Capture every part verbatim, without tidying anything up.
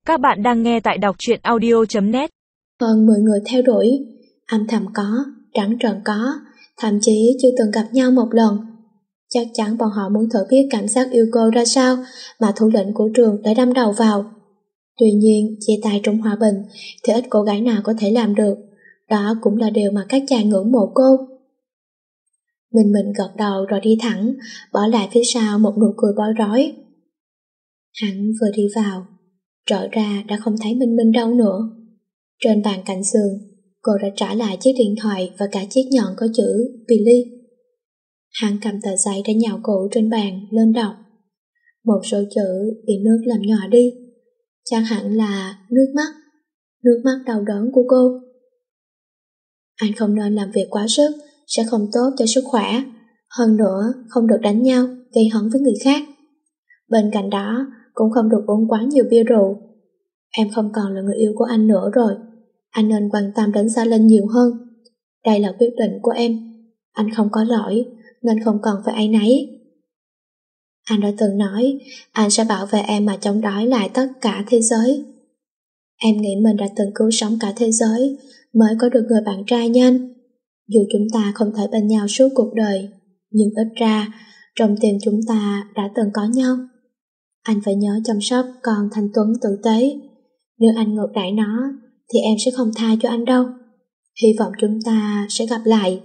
Các bạn đang nghe tại đọc truyện audio chấm net. Hơn mười người theo đuổi, âm thầm có, trắng trợn có, thậm chí chưa từng gặp nhau một lần. Chắc chắn bọn họ muốn thử biết cảm giác yêu cô ra sao mà thủ lĩnh của trường đã đâm đầu vào. Tuy nhiên, chia tay trong hòa bình thì ít cô gái nào có thể làm được. Đó cũng là điều mà các chàng ngưỡng mộ cô. Mình mình gật đầu rồi đi thẳng, bỏ lại phía sau một nụ cười bối rối. Hắn vừa đi vào, trở ra đã không thấy Minh Minh đâu nữa. Trên bàn cạnh giường, cô đã trả lại chiếc điện thoại và cả chiếc nhẫn có chữ Billy. Hắn cầm tờ giấy đã nhào cũ trên bàn lên đọc. Một số chữ bị nước làm nhỏ đi, chắc hẳn là nước mắt, nước mắt đau đớn của cô. Anh không nên làm việc quá sức, sẽ không tốt cho sức khỏe. Hơn nữa, không được đánh nhau, gây hấn với người khác. Bên cạnh đó, cũng không được uống quá nhiều bia rượu. Em không còn là người yêu của anh nữa rồi. Anh nên quan tâm đến Sa Linh nhiều hơn. Đây là quyết định của em. Anh không có lỗi, nên không cần phải áy náy. Anh đã từng nói, anh sẽ bảo vệ em mà chống đối lại tất cả thế giới. Em nghĩ mình đã từng cứu sống cả thế giới, mới có được người bạn trai như anh. Dù chúng ta không thể bên nhau suốt cuộc đời, nhưng ít ra, trong tim chúng ta đã từng có nhau. Anh phải nhớ chăm sóc con thanh tuấn tử tế. Nếu anh ngược đãi nó, thì em sẽ không tha cho anh đâu. Hy vọng chúng ta sẽ gặp lại.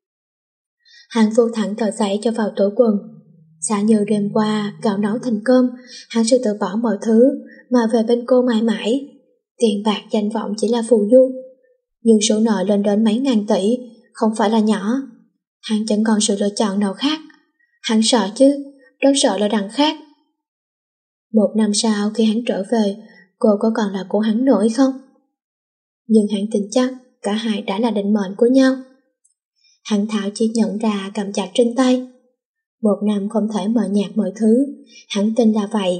Hắn vô thẳng tờ giấy cho vào tủ quần. Giả như đêm qua gạo nấu thành cơm, hắn sẽ từ bỏ mọi thứ mà về bên cô mãi mãi. Tiền bạc danh vọng chỉ là phù du, nhưng số nợ lên đến mấy ngàn tỷ không phải là nhỏ. Hắn chẳng còn sự lựa chọn nào khác. Hắn sợ chứ, rất sợ là đằng khác. Một năm sau khi hắn trở về, cô có còn là của hắn nữa hay không? Nhưng hắn tin chắc cả hai đã là định mệnh của nhau. Hắn tháo chiếc nhẫn ra cầm chặt trên tay. Một năm không thể mờ nhạt mọi thứ, hắn tin là vậy.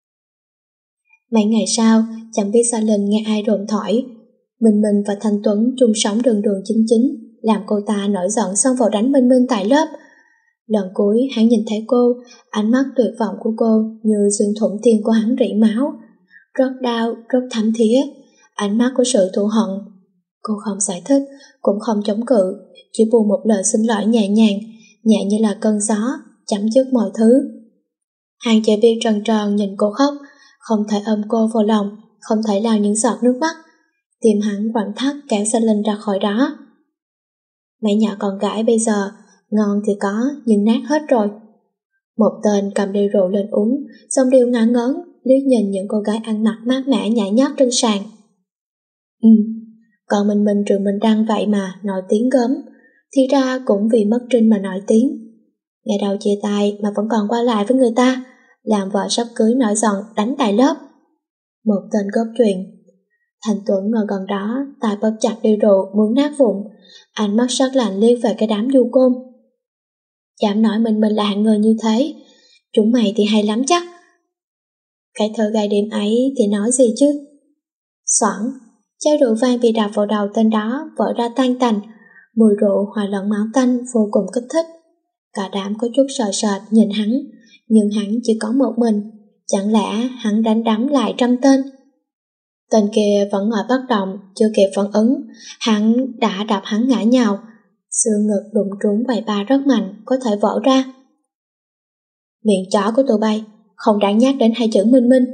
Mấy ngày sau, chẳng biết Sa Linh nghe ai đồn thổi, Minh Minh và Thanh Tuấn chung sống đường đường chính chính, làm cô ta nổi giận xông vào đánh Minh Minh tại lớp. Lần cuối hắn nhìn thấy cô, ánh mắt tuyệt vọng của cô như xuyên thủng tim của hắn rỉ máu. Rất đau, rất thấm thía, ánh mắt của sự thù hận. Cô không giải thích, cũng không chống cự, chỉ buông một lời xin lỗi nhẹ nhàng, nhẹ như là cơn gió, chấm dứt mọi thứ. Hắn chỉ biết trần tròn nhìn cô khóc, không thể ôm cô vào lòng, không thể lau những giọt nước mắt. Tim hắn quặn thắt kéo Sa Linh ra khỏi đó. Mấy nhỏ con gái bây giờ, ngon thì có, nhưng nát hết rồi. Một tên cầm ly rượu lên uống, xong điêu ngã ngớn, liếc nhìn những cô gái ăn mặc mát mẻ nhảy nhót trên sàn. Ừ, còn mình mình trường mình đăng vậy mà, nổi tiếng gớm. Thì ra cũng vì mất Trinh mà nổi tiếng. Ngày đầu chia tay mà vẫn còn qua lại với người ta, làm vợ sắp cưới nổi giận đánh tại lớp. Một tên góp chuyện. Thành Tuấn ngồi gần đó, tay bóp chặt ly rượu muốn nát vụn, ánh mắt sắc lạnh liếc về cái đám du côn. Dám nói mình mình là hạng người như thế, chúng mày thì hay lắm chắc. Cái thơ gai đêm ấy thì nói gì chứ. Xoảng, chai rượu vang bị đập vào đầu tên đó vỡ ra tan tành, mùi rượu hòa lẫn máu tanh vô cùng kích thích. Cả đám có chút sợ sệt nhìn hắn, nhưng hắn chỉ có một mình, chẳng lẽ hắn đánh đấm lại trăm tên. Tên kia vẫn ngồi bất động, chưa kịp phản ứng, hắn đã đập hắn ngã nhào. Xương ngực đụng trúng vài ba rất mạnh, có thể vỡ ra. Miệng chó của tụi bay, không đáng nhắc đến hai chữ Minh Minh.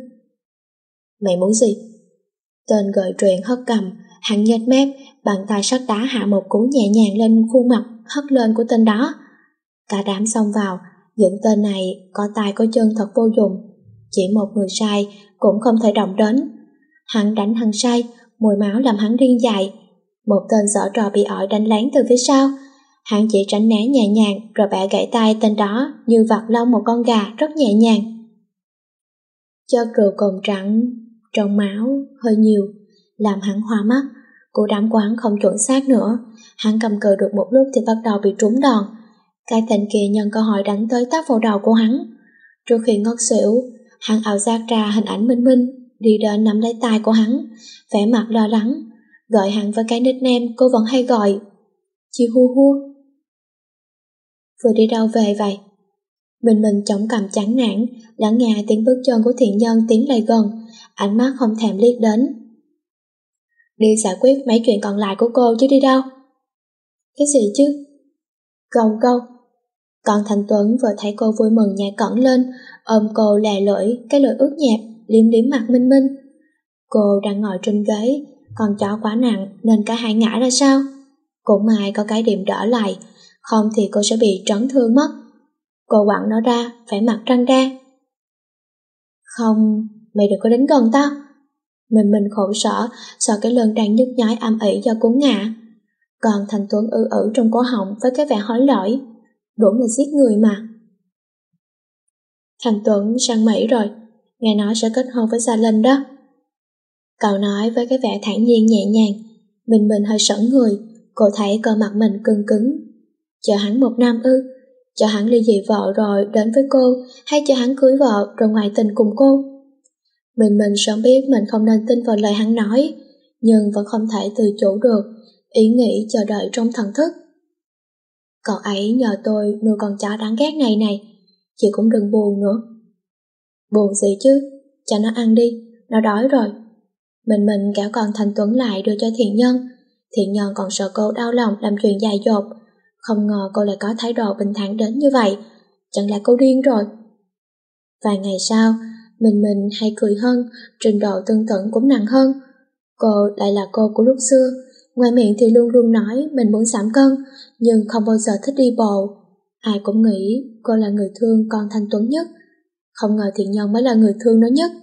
Mày muốn gì? Tên gợi chuyện hất cầm, hắn nhếch mép, bàn tay sắt đá hạ một cú nhẹ nhàng lên khuôn mặt hất lên của tên đó. Cả đám xông vào, những tên này có tay có chân thật vô dụng, chỉ một người sai cũng không thể động đến. Hắn đánh hắn say, mùi máu làm hắn điên dại. Một tên giở trò bị ỏi đánh lén từ phía sau, hắn chỉ tránh né nhẹ nhàng rồi bẻ gãy tay tên đó như vặt lông một con gà rất nhẹ nhàng. Chất rượu cồn trắng trong máu hơi nhiều, làm hắn hoa mắt. Cú đấm của hắn không chuẩn xác nữa, hắn cầm cự được một lúc thì bắt đầu bị trúng đòn. Cái tên kia nhân cơ hội đánh tới tát vào đầu của hắn. Trước khi ngất xỉu, hắn ảo giác ra hình ảnh Minh Minh, đi đến nắm lấy tay của hắn, vẻ mặt lo lắng, gọi hắn với cái nickname cô vẫn hay gọi, Chi Hu Hu. Vừa đi đâu về vậy? Mình mình chống cằm chán nản, lắng nghe tiếng bước chân của thiện nhân tiến lại gần, ánh mắt không thèm liếc đến. Đi giải quyết mấy chuyện còn lại của cô chứ đi đâu. Cái gì chứ? Gâu gâu. Còn Thành Tuấn vừa thấy cô vui mừng nhảy cẫng lên, ôm cô lè lưỡi, cái lưỡi ướt nhẹp, liếm liếm mặt Minh Minh. Cô đang ngồi trên ghế, con chó quá nặng nên cả hai ngã ra sao? Cũng may có cái điểm đỡ lại, không thì cô sẽ bị chấn thương mất. Cô quẳng nó ra, phải mặt răng ra. Không, mày đừng có đến gần tao. Mình mình khổ sở, sợ cái lưng đang nhức nhói âm ỉ do cuốn ngã. Còn Thành Tuấn ư ử trong cổ họng với cái vẻ hối lỗi. Đúng là giết người mà. Thành Tuấn sang Mỹ rồi, nghe nói sẽ kết hôn với Gia Linh đó. Cậu nói với cái vẻ thản nhiên nhẹ nhàng. Mình mình hơi sững người, cô thấy cơ mặt mình cứng cứng. Chờ hắn một năm ư? Chờ hắn ly dị vợ rồi đến với cô, hay chờ hắn cưới vợ rồi ngoại tình cùng cô? Mình mình sớm biết mình không nên tin vào lời hắn nói, nhưng vẫn không thể từ chủ được ý nghĩ chờ đợi trong thần thức. Cậu ấy nhờ tôi nuôi con chó đáng ghét này này, chị cũng đừng buồn nữa. Buồn gì chứ, cho nó ăn đi, nó đói rồi. Mình mình kéo con Thành Tuấn lại đưa cho Thiện Nhân. Thiện Nhân còn sợ cô đau lòng làm chuyện dại dột. Không ngờ cô lại có thái độ bình thản đến như vậy. Chẳng lẽ cô điên rồi? Vài ngày sau, mình mình hay cười hơn, trình độ tương tự cũng nặng hơn. Cô lại là cô của lúc xưa, ngoài miệng thì luôn luôn nói mình muốn giảm cân, nhưng không bao giờ thích đi bộ. Ai cũng nghĩ cô là người thương con Thanh Tuấn nhất, không ngờ Thiện Nhân mới là người thương nó nhất.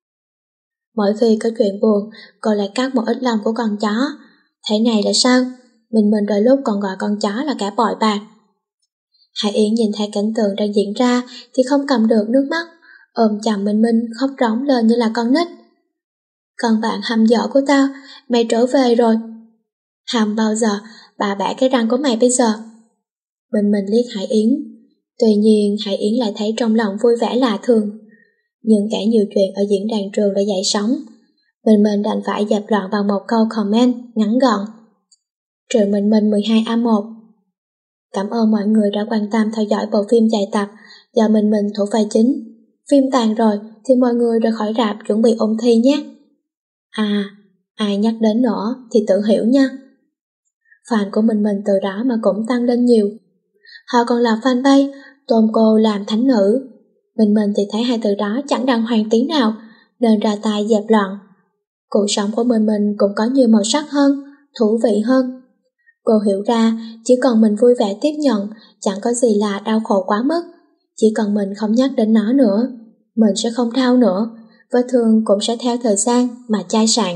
Mỗi khi có chuyện buồn, cô lại cắt một ít lông của con chó. Thế này là sao? Mình mình đôi lúc còn gọi con chó là cả bội bạc. Hải Yến nhìn thấy cảnh tượng đang diễn ra thì không cầm được nước mắt, ôm chầm Minh Minh khóc rống lên như là con nít. Con bạn hầm dở của tao, mày trở về rồi. Hầm bao giờ, bà bẻ cái răng của mày bây giờ. Minh Minh liếc Hải Yến. Tuy nhiên Hải Yến lại thấy trong lòng vui vẻ lạ thường. Nhưng kể nhiều chuyện ở diễn đàn trường đã dậy sóng. Minh Minh đành phải dẹp loạn bằng một câu comment ngắn gọn. Trừ Minh Minh mười hai A một. Cảm ơn mọi người đã quan tâm theo dõi bộ phim dài tập do Minh Minh thủ vai chính. Phim tàn rồi thì mọi người rời khỏi rạp chuẩn bị ôn thi nhé. À, ai nhắc đến nữa thì tự hiểu nha. Fan của Minh Minh từ đó mà cũng tăng lên nhiều. Họ còn là fanpage tôn cô làm thánh nữ. Minh Minh thì thấy hai từ đó chẳng đàng hoàng tí nào, nên ra tay dẹp loạn. Cuộc sống của Minh Minh cũng có nhiều màu sắc hơn, thú vị hơn. Cô hiểu ra chỉ cần mình vui vẻ tiếp nhận, chẳng có gì là đau khổ quá mức. Chỉ cần mình không nhắc đến nó nữa, mình sẽ không đau nữa, vết thương cũng sẽ theo thời gian mà chai sạn.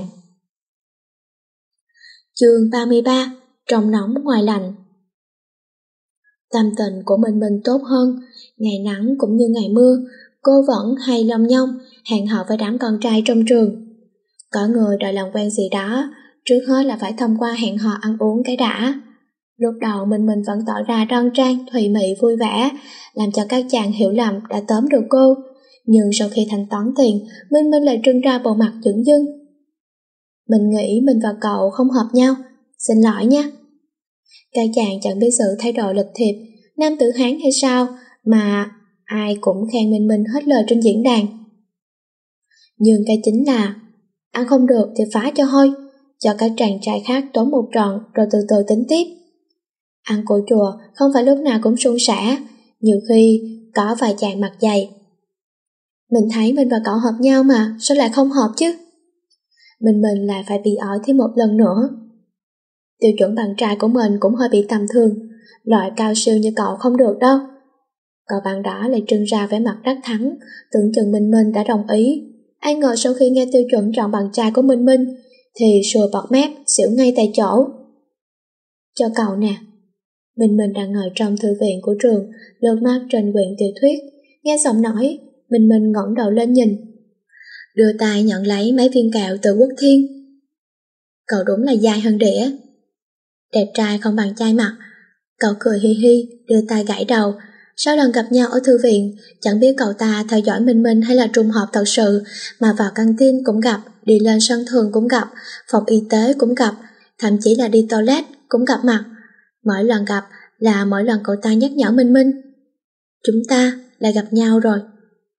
Chương ba mươi ba. Trong nóng ngoài lạnh. Tâm tình của Minh Minh tốt hơn, ngày nắng cũng như ngày mưa, cô vẫn hay lông nhông, hẹn hò với đám con trai trong trường. Có người đòi làm quen gì đó, trước hết là phải thông qua hẹn hò ăn uống cái đã. Lúc đầu Minh Minh vẫn tỏ ra đoan trang, thùy mị vui vẻ, làm cho các chàng hiểu lầm đã tóm được cô. Nhưng sau khi thanh toán tiền, Minh Minh lại trưng ra bộ mặt dửng dưng. Mình nghĩ mình và cậu không hợp nhau, xin lỗi nha. Các chàng chẳng biết sự thay đổi lịch thiệp, nam tử Hán hay sao mà ai cũng khen Minh Minh hết lời trên diễn đàn. Nhưng cái chính là ăn không được thì phá cho hôi, cho các chàng trai khác tốn một trận rồi từ từ tính tiếp. Ăn của chùa không phải lúc nào cũng suôn sẻ, nhiều khi có vài chàng mặt dày. Mình thấy mình và cậu hợp nhau mà, sao lại không hợp chứ? Mình mình lại phải bị ỏi thêm một lần nữa. Tiêu chuẩn bạn trai của mình cũng hơi bị tầm thường, loại cao siêu như cậu không được đâu. Cậu bạn đó lại trưng ra vẻ mặt đắc thắng, tưởng chừng Minh Minh đã đồng ý. Ai ngờ sau khi nghe tiêu chuẩn chọn bạn trai của Minh Minh thì sùa bọt mép, xỉu ngay tại chỗ. Cho cậu nè. Minh Minh đang ngồi trong thư viện của trường, lướt mắt trên quyển tiểu thuyết, nghe giọng nói, Minh Minh ngẩng đầu lên nhìn, đưa tay nhận lấy mấy viên kẹo từ Quốc Thiên. Cậu đúng là dai hơn đĩa. Đẹp trai không bằng trai mặt. Cậu cười hi hi, đưa tay gãi đầu. Sau lần gặp nhau ở thư viện, chẳng biết cậu ta theo dõi Minh Minh hay là trùng hợp thật sự, mà vào căng tin cũng gặp, đi lên sân thường cũng gặp, phòng y tế cũng gặp, thậm chí là đi toilet cũng gặp mặt. Mỗi lần gặp là mỗi lần cậu ta nhắc nhở Minh Minh. Chúng ta lại gặp nhau rồi.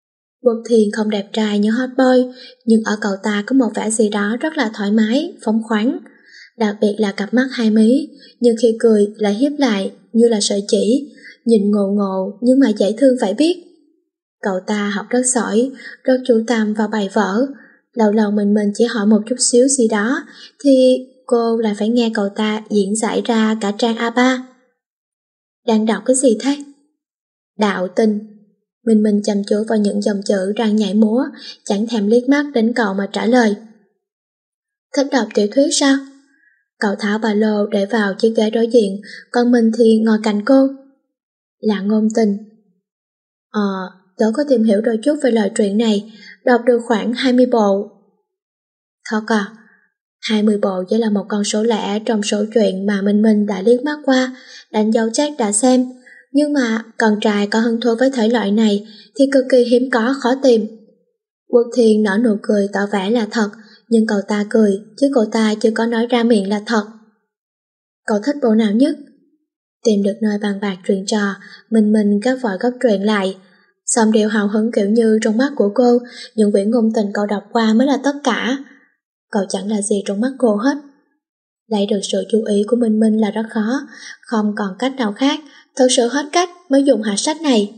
Quốc Thiên không đẹp trai như hot boy, nhưng ở cậu ta có một vẻ gì đó rất là thoải mái, phóng khoáng. Đặc biệt là cặp mắt hai mí, nhưng khi cười lại hiếp lại như là sợi chỉ, nhìn ngộ ngộ nhưng mà dễ thương phải biết. Cậu ta học rất giỏi, rất chú tâm vào bài vở. Lâu lâu mình mình chỉ hỏi một chút xíu gì đó, thì cô lại phải nghe cậu ta diễn giải ra cả trang a ba. Đang đọc cái gì thế? Đạo tình. Mình mình chăm chú vào những dòng chữ đang nhảy múa, chẳng thèm liếc mắt đến cậu mà trả lời. Thích đọc tiểu thuyết sao? Cậu tháo ba lô để vào chiếc ghế đối diện, còn mình thì ngồi cạnh cô. Là ngôn tình. Ờ, tớ có tìm hiểu đôi chút về lời truyện này, đọc được khoảng hai mươi bộ. Thật à? hai mươi bộ chỉ là một con số lẻ trong số truyện mà Minh Minh đã liếc mắt qua, đánh dấu check đã xem. Nhưng mà con trai có hứng thú với thể loại này thì cực kỳ hiếm có, khó tìm. Quốc Thiên nở nụ cười tỏ vẻ là thật, nhưng cậu ta cười, chứ cậu ta chưa có nói ra miệng là thật. Cậu thích bộ nào nhất? Tìm được nơi bàn bạc chuyện trò, Minh Minh gấp vội gấp truyện lại. Xong điệu hào hứng kiểu như trong mắt của cô, những quyển ngôn tình cậu đọc qua mới là tất cả. Cậu chẳng là gì trong mắt cô hết. Lấy được sự chú ý của Minh Minh là rất khó, không còn cách nào khác, thật sự hết cách mới dùng hạ sách này.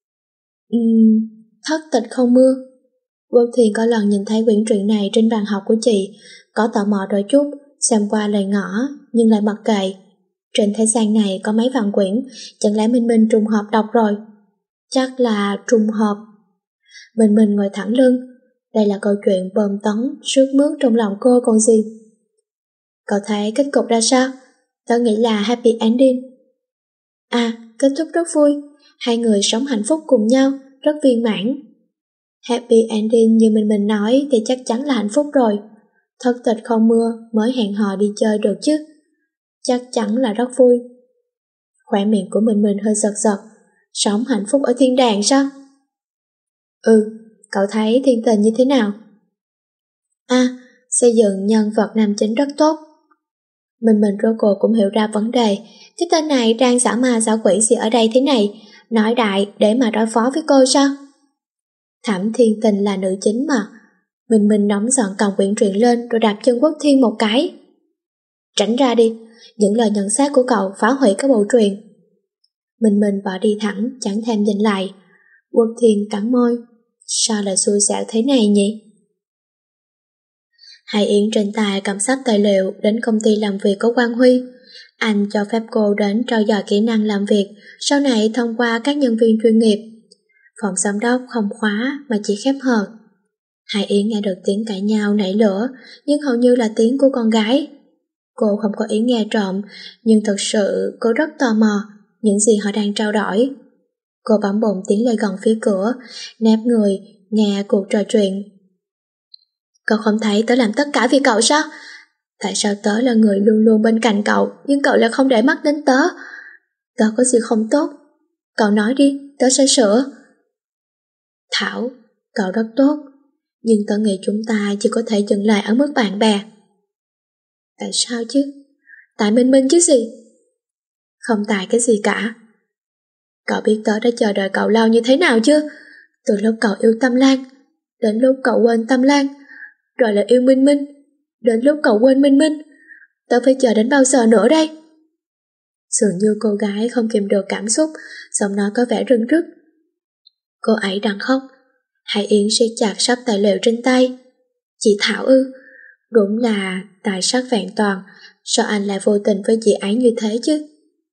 Uhm, thất tịch không mưa. Quốc Thiên có lần nhìn thấy quyển truyện này trên bàn học của chị, có tò mò đôi chút, xem qua lời ngỏ, nhưng lại mặc kệ. Trên thế gian này có mấy vạn quyển, chẳng lẽ Minh Minh trùng hợp đọc rồi? Chắc là trùng hợp. Minh Minh ngồi thẳng lưng, đây là câu chuyện bơm tấn, sướt mướt trong lòng cô còn gì. Cậu thấy kết cục ra sao? Tớ nghĩ là happy ending. À, kết thúc rất vui, hai người sống hạnh phúc cùng nhau, rất viên mãn. Happy ending như mình mình nói thì chắc chắn là hạnh phúc rồi. Thất tịch không mưa mới hẹn hò đi chơi được chứ. Chắc chắn là rất vui. Khỏe miệng của mình mình hơi giật giật. Sống hạnh phúc ở thiên đàng sao? Ừ, cậu thấy thiên tình như thế nào? À, xây dựng nhân vật nam chính rất tốt. Mình mình rốt cuộc cũng hiểu ra vấn đề. Cái tên này đang giả ma giả quỷ gì ở đây thế này? Nói đại để mà đối phó với cô sao? Thẩm Thiên Tình là nữ chính mà. Mình mình nóng giận cầm quyển truyện lên rồi đạp chân Quốc Thiên một cái. Tránh ra đi, những lời nhận xét của cậu phá hủy cái bộ truyện. Mình mình bỏ đi thẳng, chẳng thèm nhìn lại. Quốc Thiên cắn môi. Sao lại xui xẻo thế này nhỉ? Hải Yến trên tay cầm sắp tài liệu đến công ty làm việc của Quang Huy. Anh cho phép cô đến trau dồi kỹ năng làm việc, sau này thông qua các nhân viên chuyên nghiệp. Phòng giám đốc không khóa mà chỉ khép hờ. Hải Yến nghe được tiếng cãi nhau nảy lửa, nhưng hầu như là tiếng của con gái. Cô không có ý nghe trộm, nhưng thật sự cô rất tò mò những gì họ đang trao đổi. Cô bấm bụng tiến lại gần phía cửa, nép người, nghe cuộc trò chuyện. Cậu không thấy tớ làm tất cả vì cậu sao? Tại sao tớ là người luôn luôn bên cạnh cậu, nhưng cậu lại không để mắt đến tớ? Tớ có gì không tốt? Cậu nói đi, tớ sẽ sửa. Thảo, cậu rất tốt, nhưng tớ nghĩ chúng ta chỉ có thể dừng lại ở mức bạn bè. Tại sao chứ? Tại Minh Minh chứ gì? Không tại cái gì cả. Cậu biết tớ đã chờ đợi cậu lâu như thế nào chưa? Từ lúc cậu yêu Tâm Lan, đến lúc cậu quên Tâm Lan, rồi là yêu Minh Minh, đến lúc cậu quên Minh Minh. Tớ phải chờ đến bao giờ nữa đây? Dường như cô gái không kìm được cảm xúc, giọng nói có vẻ rưng rức. Cô ấy đang khóc. Hải Yến siết chặt sắp tài liệu trên tay. Chị Thảo ư? Đúng là tài sắc vẹn toàn, sao anh lại vô tình với chị ấy như thế chứ?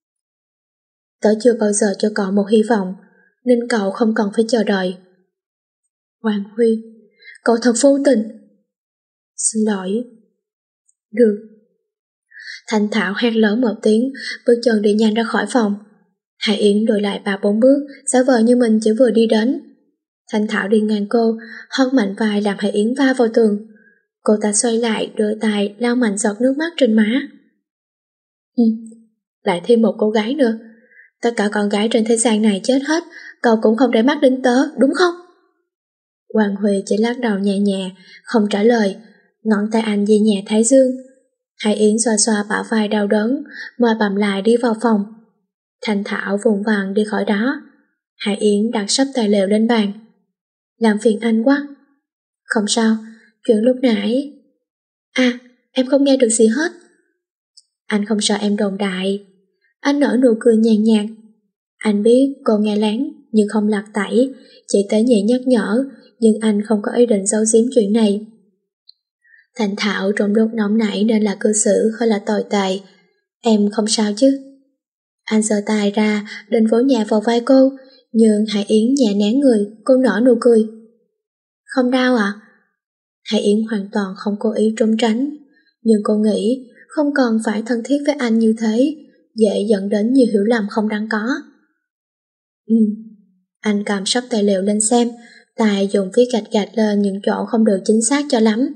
Tớ chưa bao giờ cho cậu một hy vọng, nên cậu không cần phải chờ đợi. Hoàng Huy, cậu thật vô tình. Xin lỗi. Được. Thanh Thảo hét lớn một tiếng, bước chân đi nhanh ra khỏi phòng. Hải Yến lùi lại ba bốn bước, giả vờ như mình chỉ vừa đi đến. Thanh Thảo đi ngang cô, hất mạnh vai làm Hải Yến va vào tường. Cô ta xoay lại, đưa tay lau mạnh giọt nước mắt trên má. Ừ, lại thêm một cô gái nữa. Tất cả con gái trên thế gian này chết hết, cậu cũng không để mắt đến tớ, đúng không? Hoàng Huy chỉ lắc đầu nhẹ nhẹ, không trả lời. Ngón tay anh di nhẹ thái dương. Hải Yến xoa xoa bả vai đau đớn, môi bầm lại đi vào phòng. Thanh Thảo vùng vằng đi khỏi đó. Hải Yến đặt sắp tài liệu lên bàn. Làm phiền anh quá. Không sao, chuyện lúc nãy... À, em không nghe được gì hết. Anh không sợ em đồn đại. Anh nở nụ cười nhàn nhạt. Anh biết cô nghe lén nhưng không lật tẩy, chỉ tế nhị nhắc nhở, nhưng anh không có ý định giấu giếm chuyện này. Thành thạo trong lúc nóng nảy nên là cư xử hơi là tồi tệ. Em không sao chứ? Anh giơ tay ra định vỗ nhẹ vào vai cô, nhưng Hải Yến nhẹ nén người, cô nở nụ cười. Không đau ạ? À? Hải Yến hoàn toàn không cố ý trốn tránh, nhưng cô nghĩ không còn phải thân thiết với anh như thế, dễ dẫn đến nhiều hiểu lầm không đáng có. Ừ, anh cầm sắp tài liệu lên xem, tài dùng viết gạch gạch lên những chỗ không được chính xác cho lắm.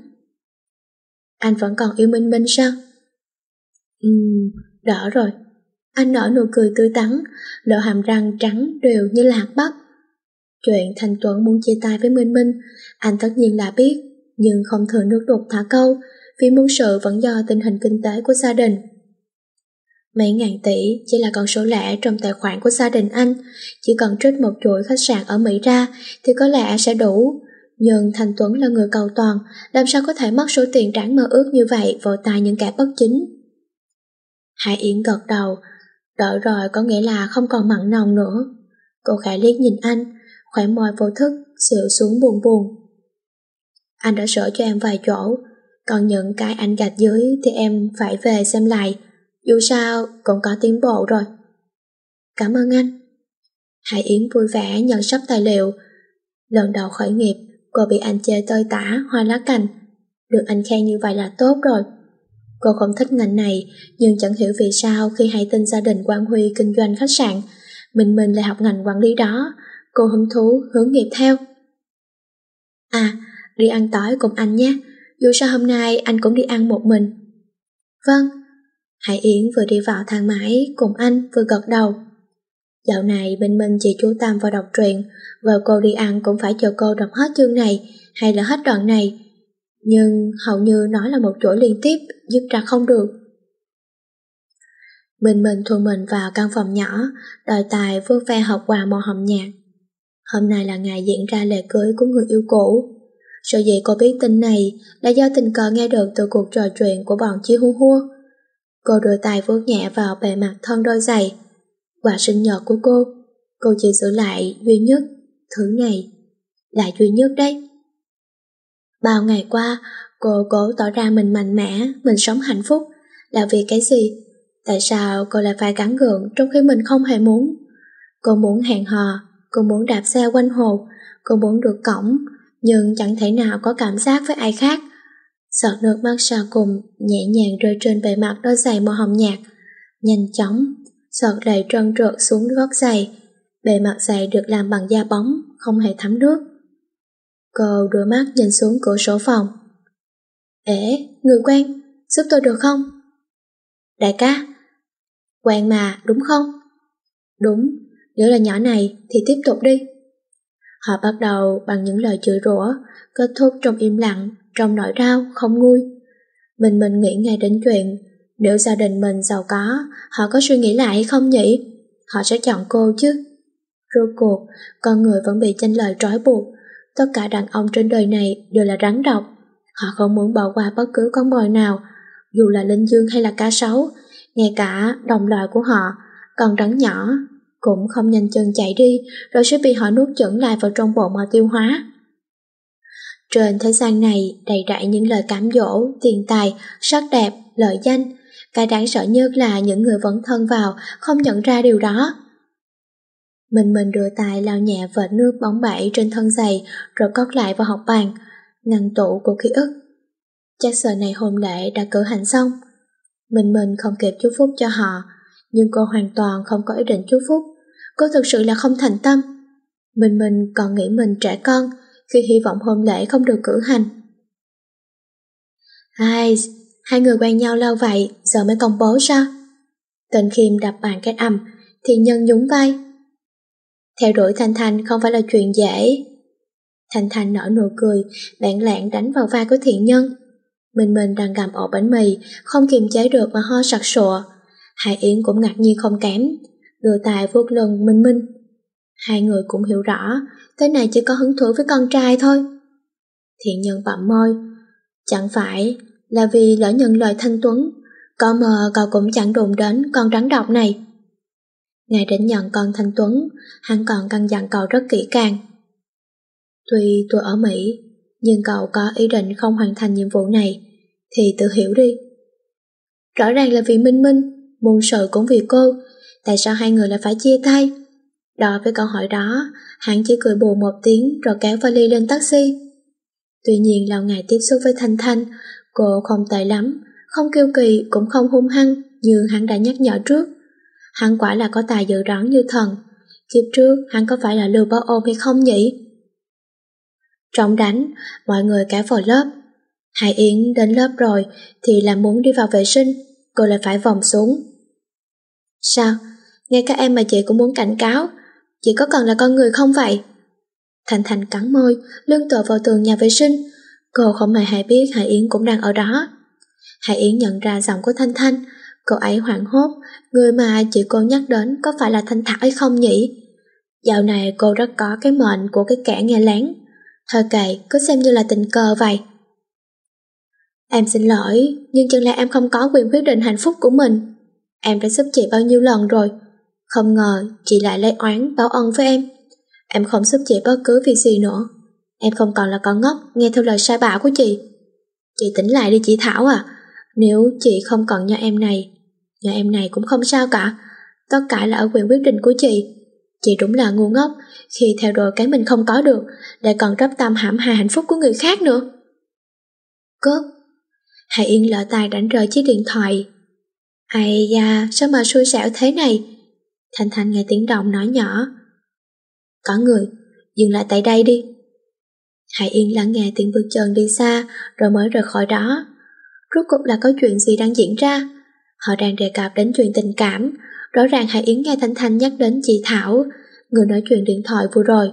Anh vẫn còn yêu Minh Minh sao? Ừ, đỡ rồi. Anh nở nụ cười tươi tắn, lộ hàm răng trắng đều như là hạt bắp. Chuyện Thanh Tuấn muốn chia tay với Minh Minh, anh tất nhiên là biết, nhưng không thừa nước đục thả câu, vì muôn sự vẫn do tình hình kinh tế của gia đình. Mấy ngàn tỷ chỉ là con số lẻ trong tài khoản của gia đình anh, chỉ cần trích một chuỗi khách sạn ở Mỹ ra thì có lẽ sẽ đủ. Nhưng Thanh Tuấn là người cầu toàn, làm sao có thể mất số tiền đáng mơ ước như vậy vào tay những kẻ bất chính. Hải Yến gật đầu, đỡ rồi có nghĩa là không còn mặn nồng nữa. Cô khẽ liếc nhìn anh, khóe môi vô thức xịu xuống buồn buồn. Anh đã sửa cho em vài chỗ, còn những cái anh gạch dưới thì em phải về xem lại, dù sao cũng có tiến bộ rồi. Cảm ơn anh. Hải Yến vui vẻ nhận sắp tài liệu. Lần đầu khởi nghiệp, cô bị anh chê tơi tả hoa lá cành. Được anh khen như vậy là tốt rồi. Cô không thích ngành này, nhưng chẳng hiểu vì sao khi hay tin gia đình Quang Huy kinh doanh khách sạn, mình mình lại học ngành quản lý đó. Cô hứng thú hướng nghiệp theo. À, đi ăn tối cùng anh nhé, dù sao hôm nay anh cũng đi ăn một mình. Vâng. Hải Yến vừa đi vào thang máy cùng anh vừa gật đầu. Dạo này Minh Minh chỉ chú tâm vào đọc truyện, vợ cô đi ăn cũng phải chờ cô đọc hết chương này hay là hết đoạn này, nhưng hầu như nó là một chuỗi liên tiếp, dứt ra không được. Minh Minh thu mình vào căn phòng nhỏ, đòi Tài vuốt ve hộp quà màu hồng nhạt. Hôm nay là ngày diễn ra lễ cưới của người yêu cũ. Sở dĩ cô biết tin này là do tình cờ nghe được từ cuộc trò chuyện của bọn Chi Hu Hua. Cô đưa tay vuốt nhẹ vào bề mặt thân đôi giày. Quà sinh nhật của cô, cô chỉ giữ lại duy nhất, thứ này là duy nhất đấy. Bao ngày qua, cô cố tỏ ra mình mạnh mẽ, mình sống hạnh phúc. Là vì cái gì? Tại sao cô lại phải gắng gượng trong khi mình không hề muốn? Cô muốn hẹn hò, cô muốn đạp xe quanh hồ, cô muốn được cõng, nhưng chẳng thể nào có cảm giác với ai khác. Giọt nước mắt sau cùng nhẹ nhàng rơi trên bề mặt đôi giày màu hồng nhạt. Nhanh chóng, giọt lệ trơn trượt xuống gót giày. Bề mặt giày được làm bằng da bóng, không hề thấm nước. Cô đưa mắt nhìn xuống cửa sổ phòng. Ế, người quen, giúp tôi được không? Đại ca. Quen mà, đúng không? Đúng, nếu là nhỏ này thì tiếp tục đi. Họ bắt đầu bằng những lời chửi rủa, kết thúc trong im lặng, trong nỗi đau không nguôi. Mình mình nghĩ ngay đến chuyện, nếu gia đình mình giàu có, họ có suy nghĩ lại hay không nhỉ? Họ sẽ chọn cô chứ. Rốt cuộc, con người vẫn bị chênh lời trói buộc. Tất cả đàn ông trên đời này đều là rắn độc. Họ không muốn bỏ qua bất cứ con mồi nào, dù là linh dương hay là cá sấu, ngay cả đồng loại của họ, còn rắn nhỏ, cũng không nhanh chân chạy đi, rồi sẽ bị họ nuốt chửng lại vào trong bụng mà tiêu hóa. Trên thế gian này đầy rẫy những lời cám dỗ, tiền tài, sắc đẹp, lợi danh. Cái đáng sợ nhất là những người vẫn thân vào không nhận ra điều đó. Mình mình đưa tay lau nhẹ vệt nước bóng bẩy trên thân giày rồi cất lại vào học bàn, ngăn tủ của ký ức. Chắc giờ này hôn lễ đã cử hành xong. Mình mình không kịp chúc phúc cho họ, nhưng cô hoàn toàn không có ý định chúc phúc. Cô thực sự là không thành tâm. Mình mình còn nghĩ mình trẻ con khi hy vọng hôn lễ không được cử hành. Hai, hai người quen nhau lâu vậy, giờ mới công bố sao? Tên Khiêm đập bàn cái ầm, thì Nhân nhún vai. Theo đuổi Thanh Thanh không phải là chuyện dễ. Thanh Thanh nở nụ cười, lạng lạng đánh vào vai của Thiện Nhân. Mình mình đang gặm ổ bánh mì, không kiềm chế được mà ho sặc sụa. Hải Yến cũng ngạc nhiên không kém, đưa tay vuốt lưng Minh Minh. Hai người cũng hiểu rõ, thế này chỉ có hứng thú với con trai thôi. Thiện Nhân bặm môi, chẳng phải là vì lỡ nhận lời Thanh Tuấn, có mờ cậu cũng chẳng đụng đến con rắn độc này. Ngày đến nhận con Thanh Tuấn, hắn còn căn dặn cậu rất kỹ càng. Tuy tôi ở Mỹ, nhưng cậu có ý định không hoàn thành nhiệm vụ này, thì tự hiểu đi. Rõ ràng là vì Minh Minh, muôn sự cũng vì cô, tại sao hai người lại phải chia tay? Đối với câu hỏi đó, hắn chỉ cười bù một tiếng rồi kéo vali lên taxi. Tuy nhiên lâu ngày tiếp xúc với Thanh Thanh, cô không tệ lắm, không kiêu kỳ cũng không hung hăng như hắn đã nhắc nhở trước. Hắn quả là có tài dự đoán như thần. Kiếp trước hắn có phải là Lưu Bảo Ôn hay không nhỉ? Trong đánh, mọi người cả vào lớp. Hải Yến đến lớp rồi thì là muốn đi vào vệ sinh, cô lại phải vòng xuống. Sao? Ngay cả em mà chị cũng muốn cảnh cáo, chị có còn là con người không vậy? Thanh Thanh cắn môi, lưng tựa vào tường nhà vệ sinh. Cô không hề hay biết Hải Yến cũng đang ở đó. Hải Yến nhận ra giọng của Thanh Thanh, cô ấy hoảng hốt, người mà chị cô nhắc đến có phải là Thanh Thảo hay không nhỉ? Dạo này cô rất có cái mệnh của cái kẻ nghe lén. Thôi kệ, cứ xem như là tình cờ vậy. Em xin lỗi, nhưng chẳng lẽ em không có quyền quyết định hạnh phúc của mình? Em đã giúp chị bao nhiêu lần rồi, không ngờ chị lại lấy oán báo ân với em. Em không giúp chị bất cứ việc gì nữa. Em không còn là con ngốc nghe theo lời sai bảo của chị. Chị tỉnh lại đi chị Thảo à. Nếu chị không còn nhà em này, nhà em này cũng không sao cả. Tất cả là ở quyền quyết định của chị. Chị đúng là ngu ngốc khi theo đuổi cái mình không có được, lại còn rắp tâm hãm hại hạnh phúc của người khác nữa. Cướp. Hải Yên lỡ tay đánh rơi chiếc điện thoại. Ây da, sao mà xui xẻo thế này? Thanh Thanh nghe tiếng động nói nhỏ. Có người, dừng lại tại đây đi. Hải Yên lắng nghe tiếng bước chân đi xa rồi mới rời khỏi đó. Rốt cuộc là có chuyện gì đang diễn ra? Họ đang đề cập đến chuyện tình cảm. Rõ ràng Hải Yến nghe Thanh Thanh nhắc đến chị Thảo, người nói chuyện điện thoại vừa rồi.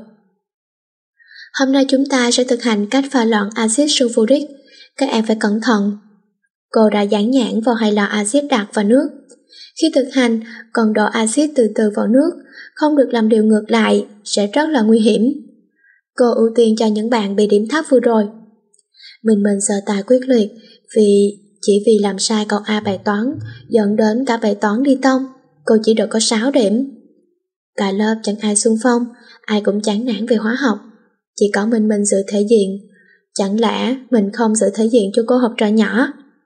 Hôm nay chúng ta sẽ thực hành cách pha loãng axit sulfuric. Các em phải cẩn thận. Cô đã dán nhãn vào hai lọ axit đặc và nước. Khi thực hành, cần đổ axit từ từ vào nước, không được làm điều ngược lại, sẽ rất là nguy hiểm. Cô ưu tiên cho những bạn bị điểm thấp vừa rồi. Mình mình sợ tài quyết liệt vì chỉ vì làm sai câu A bài toán dẫn đến cả bài toán đi tông, cô chỉ được có sáu điểm. Cả lớp chẳng ai xung phong, ai cũng chán nản về hóa học, chỉ có mình mình giữ thể diện. Chẳng lẽ mình không giữ thể diện cho cô học trò nhỏ?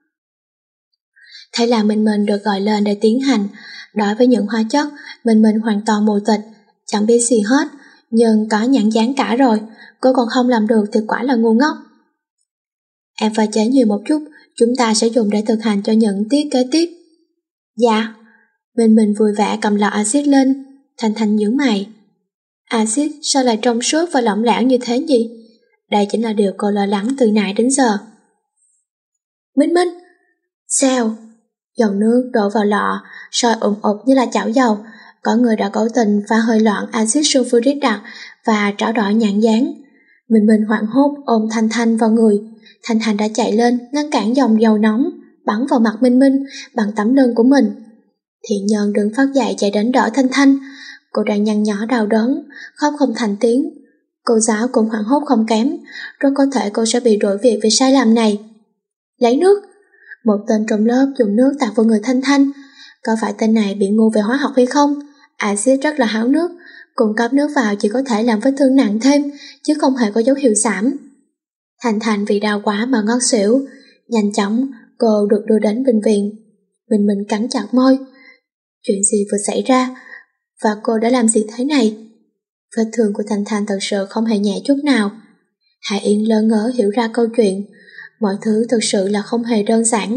Thế là mình mình được gọi lên để tiến hành. Đối với những hóa chất, mình mình hoàn toàn mù tịch, chẳng biết gì hết, nhưng có nhãn dán cả rồi, cô còn không làm được thì quả là ngu ngốc. Em pha chế nhiều một chút, chúng ta sẽ dùng để thực hành cho những tiết kế tiếp. Dạ. Mình mình vui vẻ cầm lọ axit lên. Thanh Thanh nhướng mày. Axit sao lại trong suốt và lỏng lẻo như thế nhỉ? Đây chính là điều cô lo lắng từ nãy đến giờ. Minh Minh! Sao? Dòng nước đổ vào lọ, sôi ủng ục như là chảo dầu. Có người đã cố tình pha hơi loãng axit sulfuric đặc và trảo đỏ nhãn dán. Mình mình hoảng hốt ôm Thanh Thanh vào người. Thanh Thanh đã chạy lên ngăn cản dòng dầu nóng bắn vào mặt Minh Minh bằng tấm lưng của mình. Thiện Nhân đứng phát dậy chạy đến đỡ Thanh Thanh. Cô đang nhăn nhó đau đớn, khóc không thành tiếng. Cô giáo cũng hoảng hốt không kém, rất có thể cô sẽ bị đuổi việc vì sai lầm này. Lấy nước. Một tên trong lớp dùng nước tạt vào người Thanh Thanh. Có phải tên này bị ngu về hóa học hay không? Axit rất là háo nước, cung cấp nước vào chỉ có thể làm vết thương nặng thêm, chứ không hề có dấu hiệu giảm. Thanh Thanh vì đau quá mà ngất xỉu. Nhanh chóng, cô được đưa đến bệnh viện. Mình mình cắn chặt môi. Chuyện gì vừa xảy ra? Và cô đã làm gì thế này? Vết thương của Thanh Thanh thật sự không hề nhẹ chút nào. Hải Yên lơ ngớ hiểu ra câu chuyện. Mọi thứ thực sự là không hề đơn giản.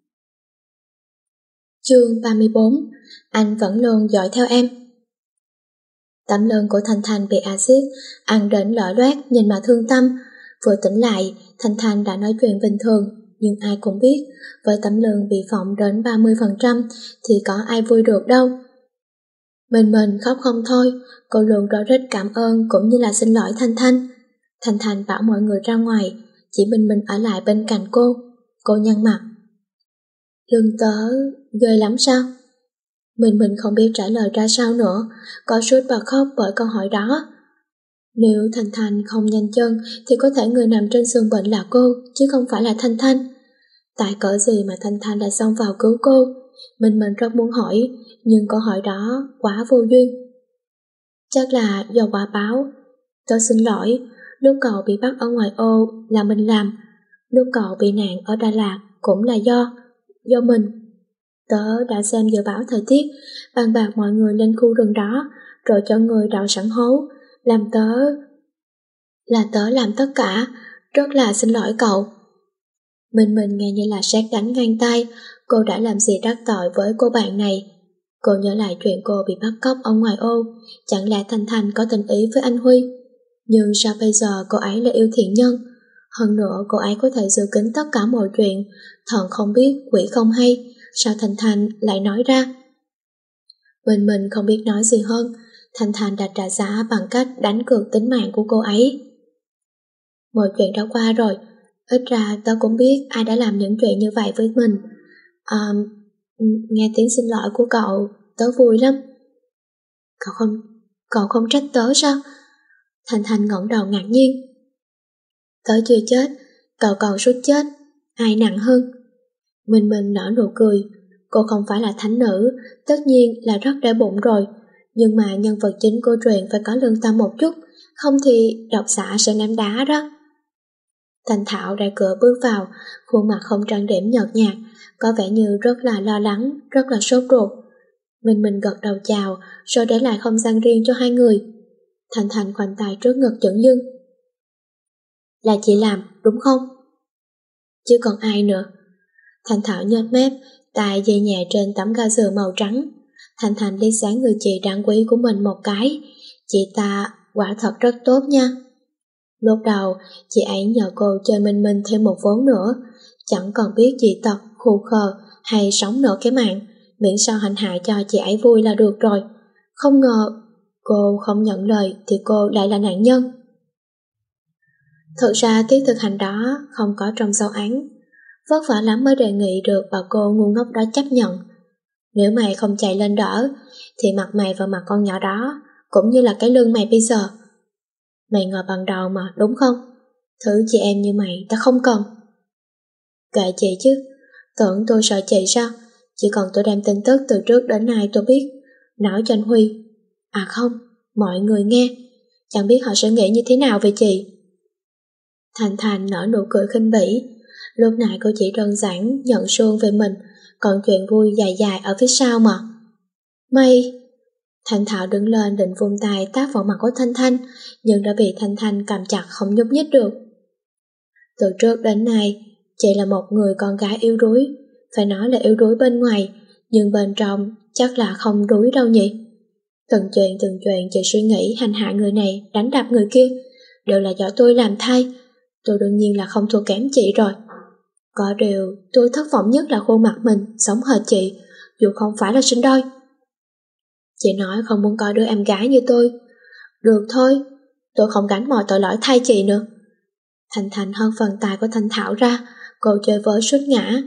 Chương ba mươi bốn. Anh vẫn luôn dõi theo em. Tấm lưng của Thanh Thanh bị axit ăn đến lở loét nhìn mà thương tâm. Vừa tỉnh lại, Thanh Thanh đã nói chuyện bình thường, nhưng ai cũng biết, với tấm lưng bị phỏng đến ba mươi phần trăm thì có ai vui được đâu. Mình mình khóc không thôi, cô luôn rối rít cảm ơn cũng như là xin lỗi Thanh Thanh. Thanh Thanh bảo mọi người ra ngoài, chỉ mình mình ở lại bên cạnh cô. Cô nhăn mặt. Lưng tớ ghê lắm sao? Mình mình không biết trả lời ra sao nữa, có sút và khóc bởi câu hỏi đó. Nếu Thanh Thanh không nhanh chân thì có thể người nằm trên giường bệnh là cô, chứ không phải là Thanh Thanh. Tại cỡ gì mà Thanh Thanh lại xông vào cứu cô? Mình mình rất muốn hỏi, nhưng câu hỏi đó quá vô duyên. Chắc là do quả báo. Tớ xin lỗi, lúc cậu bị bắt ở ngoài ô là mình làm, lúc cậu bị nạn ở Đà Lạt cũng là do, do mình. Tớ đã xem dự báo thời tiết, bàn bạc mọi người lên khu rừng đó, rồi cho người đào sẵn hố, làm tớ... Là tớ làm tất cả, rất là xin lỗi cậu. Mình mình nghe như là sét đánh ngang tay, cô đã làm gì đắc tội với cô bạn này. Cô nhớ lại chuyện cô bị bắt cóc ở ngoài ô, chẳng lẽ Thanh Thanh có tình ý với anh Huy? Nhưng sao bây giờ cô ấy là yêu thiện nhân? Hơn nữa cô ấy có thể dự kín tất cả mọi chuyện, thần không biết, quỷ không hay, sao Thanh Thanh lại nói ra? Mình mình không biết nói gì hơn, Thanh Thanh đã trả giá bằng cách đánh cược tính mạng của cô ấy. Mọi chuyện đã qua rồi, ít ra tớ cũng biết ai đã làm những chuyện như vậy với mình. À, nghe tiếng xin lỗi của cậu, tớ vui lắm. Cậu không, cậu không trách tớ sao? Thanh Thanh ngẩng đầu ngạc nhiên. Tớ chưa chết, cậu còn suýt chết, ai nặng hơn? Mình mình nở nụ cười, cô không phải là thánh nữ, tất nhiên là rất để bụng rồi, nhưng mà nhân vật chính của truyện phải có lương tâm một chút, không thì độc giả sẽ ném đá đó. Thanh Thảo ra cửa bước vào, khuôn mặt không trang điểm nhợt nhạt, có vẻ như rất là lo lắng, rất là sốt ruột. Mình mình gật đầu chào, rồi để lại không gian riêng cho hai người. Thanh Thanh khoanh tay trước ngực chững dưng. Là chị làm, đúng không? Chứ còn ai nữa? Thanh Thảo nhếch mép, tay dây nhẹ trên tấm ga giường màu trắng. Thanh Thanh liếc sáng người chị đáng quý của mình một cái. Chị ta quả thật rất tốt nha. Lúc đầu, chị ấy nhờ cô chơi mình mình thêm một vốn nữa, chẳng còn biết chị tật, khù khờ hay sống nửa cái mạng, miễn sao hành hạ cho chị ấy vui là được rồi. Không ngờ, cô không nhận lời thì cô lại là nạn nhân. Thực ra tiết thực hành đó không có trong giáo án, vất vả lắm mới đề nghị được và cô ngu ngốc đó chấp nhận. Nếu mày không chạy lên đỡ, thì mặt mày và mặt con nhỏ đó, cũng như là cái lưng mày bây giờ. Mày ngồi bằng đầu mà, đúng không? Thứ chị em như mày ta không cần. Kệ chị chứ, tưởng tôi sợ chị sao? Chỉ cần tôi đem tin tức từ trước đến nay tôi biết, nói cho anh Huy. À không, mọi người nghe, chẳng biết họ sẽ nghĩ như thế nào về chị. Thanh Thanh nở nụ cười khinh bỉ. Lúc nãy cô chỉ đơn giản nhận suông về mình, còn chuyện vui dài dài ở phía sau mà. Mày... Thanh Thảo đứng lên định vung tay tát vào mặt của Thanh Thanh, nhưng đã bị Thanh Thanh cầm chặt không nhúc nhích được. Từ trước đến nay, chị là một người con gái yếu đuối, phải nói là yếu đuối bên ngoài, nhưng bên trong chắc là không đuối đâu nhỉ. Từng chuyện từng chuyện chị suy nghĩ hành hạ người này, đánh đập người kia, đều là do tôi làm thay. Tôi đương nhiên là không thua kém chị rồi. Có điều tôi thất vọng nhất là khuôn mặt mình giống hệt chị, dù không phải là sinh đôi. Chị nói không muốn coi đứa em gái như tôi. Được thôi, tôi không gánh mọi tội lỗi thay chị nữa. Thanh Thanh hất phần tài của Thanh Thảo ra, cô chơi với suýt ngã.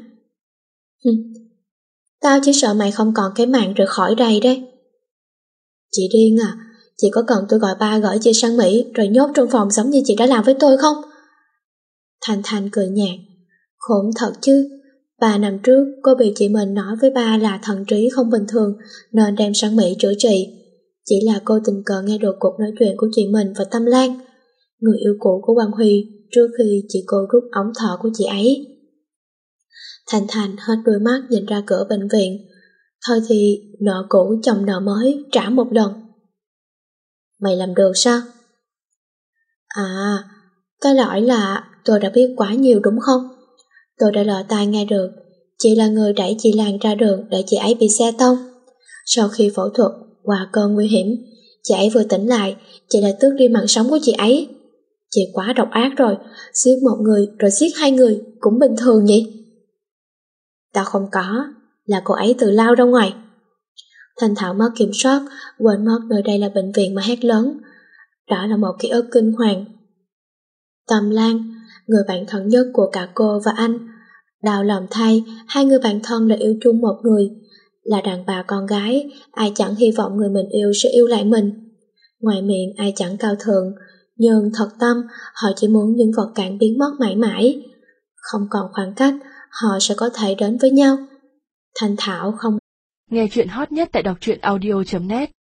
Tao chỉ sợ mày không còn cái mạng rời khỏi đây đấy. Chị điên à, chị có cần tôi gọi ba gửi chị sang Mỹ rồi nhốt trong phòng giống như chị đã làm với tôi không? Thanh Thanh cười nhạt. Khốn thật chứ, ba năm trước cô bị chị mình nói với ba là thần trí không bình thường nên đem sang Mỹ chữa trị. Chỉ là cô tình cờ nghe được cuộc nói chuyện của chị mình và Tâm Lan, người yêu cũ của Quang Huy, trước khi chị cô rút ống thở của chị ấy. Thanh Thanh hết đôi mắt nhìn ra cửa bệnh viện. Thôi thì nợ cũ chồng nợ mới trả một lần. Mày làm được sao? À, cái lỗi là tôi đã biết quá nhiều đúng không? Tôi đã lỡ tai nghe được chị là người đẩy chị Lan ra đường để chị ấy bị xe tông. Sau khi phẫu thuật qua cơn nguy hiểm, chị ấy vừa tỉnh lại, chị đã tước đi mạng sống của chị ấy. Chị quá độc ác rồi, giết một người rồi giết hai người cũng bình thường nhỉ? Tao không có, là cô ấy tự lao ra ngoài. Thanh Thảo mất kiểm soát, quên mất nơi đây là bệnh viện mà hét lớn. Đó là một ký ức kinh hoàng. Tâm Lan, người bạn thân nhất của cả cô và anh, đau lòng thay, hai người bạn thân là yêu chung một người, Là đàn bà con gái, ai chẳng hy vọng người mình yêu sẽ yêu lại mình. Ngoài miệng ai chẳng cao thượng, nhưng thật tâm họ chỉ muốn những vật cản biến mất mãi mãi. Không còn khoảng cách, họ sẽ có thể đến với nhau. Thanh Thảo không. Nghe chuyện hot nhất tại đọc truyện audio chấm net